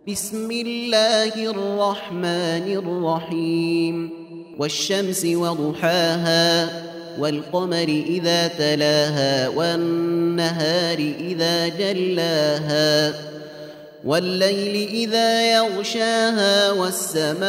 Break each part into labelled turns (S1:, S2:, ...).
S1: بسم الله الرحمن الرحيم والشمس وضحاها والقمر إذا تلاها والنهار إذا جلاها والليل إذا يغشاها والسماء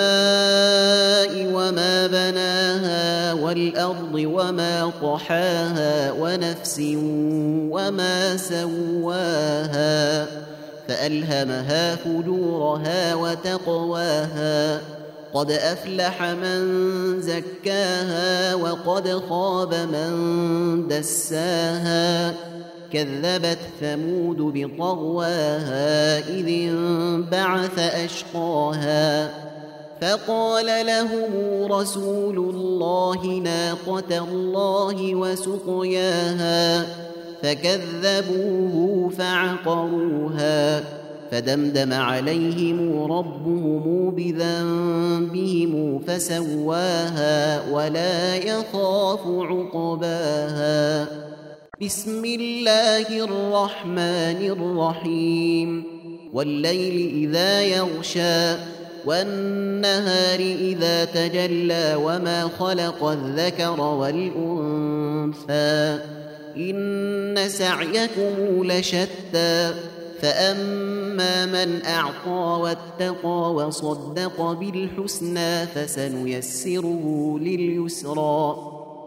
S1: وما بناها والأرض وما طحاها ونفس وما سواها فألهمها فجورها وتقواها قد أفلح من زكاها وقد خاب من دساها كذبت ثمود بطغواها إذ انبعث أشقاها فقال لهم رسول الله ناقة الله وسقياها فكذبوه فعقروها فدمدم عليهم ربهم بذنبهم فسواها ولا يخاف عقباها بسم الله الرحمن الرحيم والليل إذا يغشى والنهار إذا تجلى وما خلق الذكر والأنثى إن سعيكم لشتى فأما من أعطى واتقى وصدق بالحسنى فسنيسره لليسرى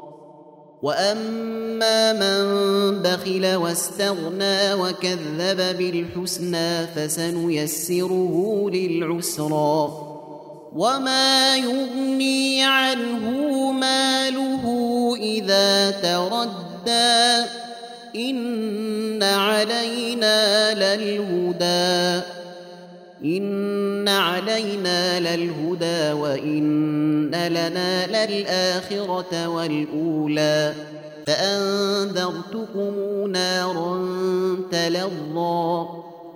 S1: وأما من بخل واستغنى وكذب بالحسنى فسنيسره للعسرى وما يغني عنه ماله إذا تردى إن علينا للهدى وإن لنا للآخرة والأولى فأنذرتكم نارا تلظى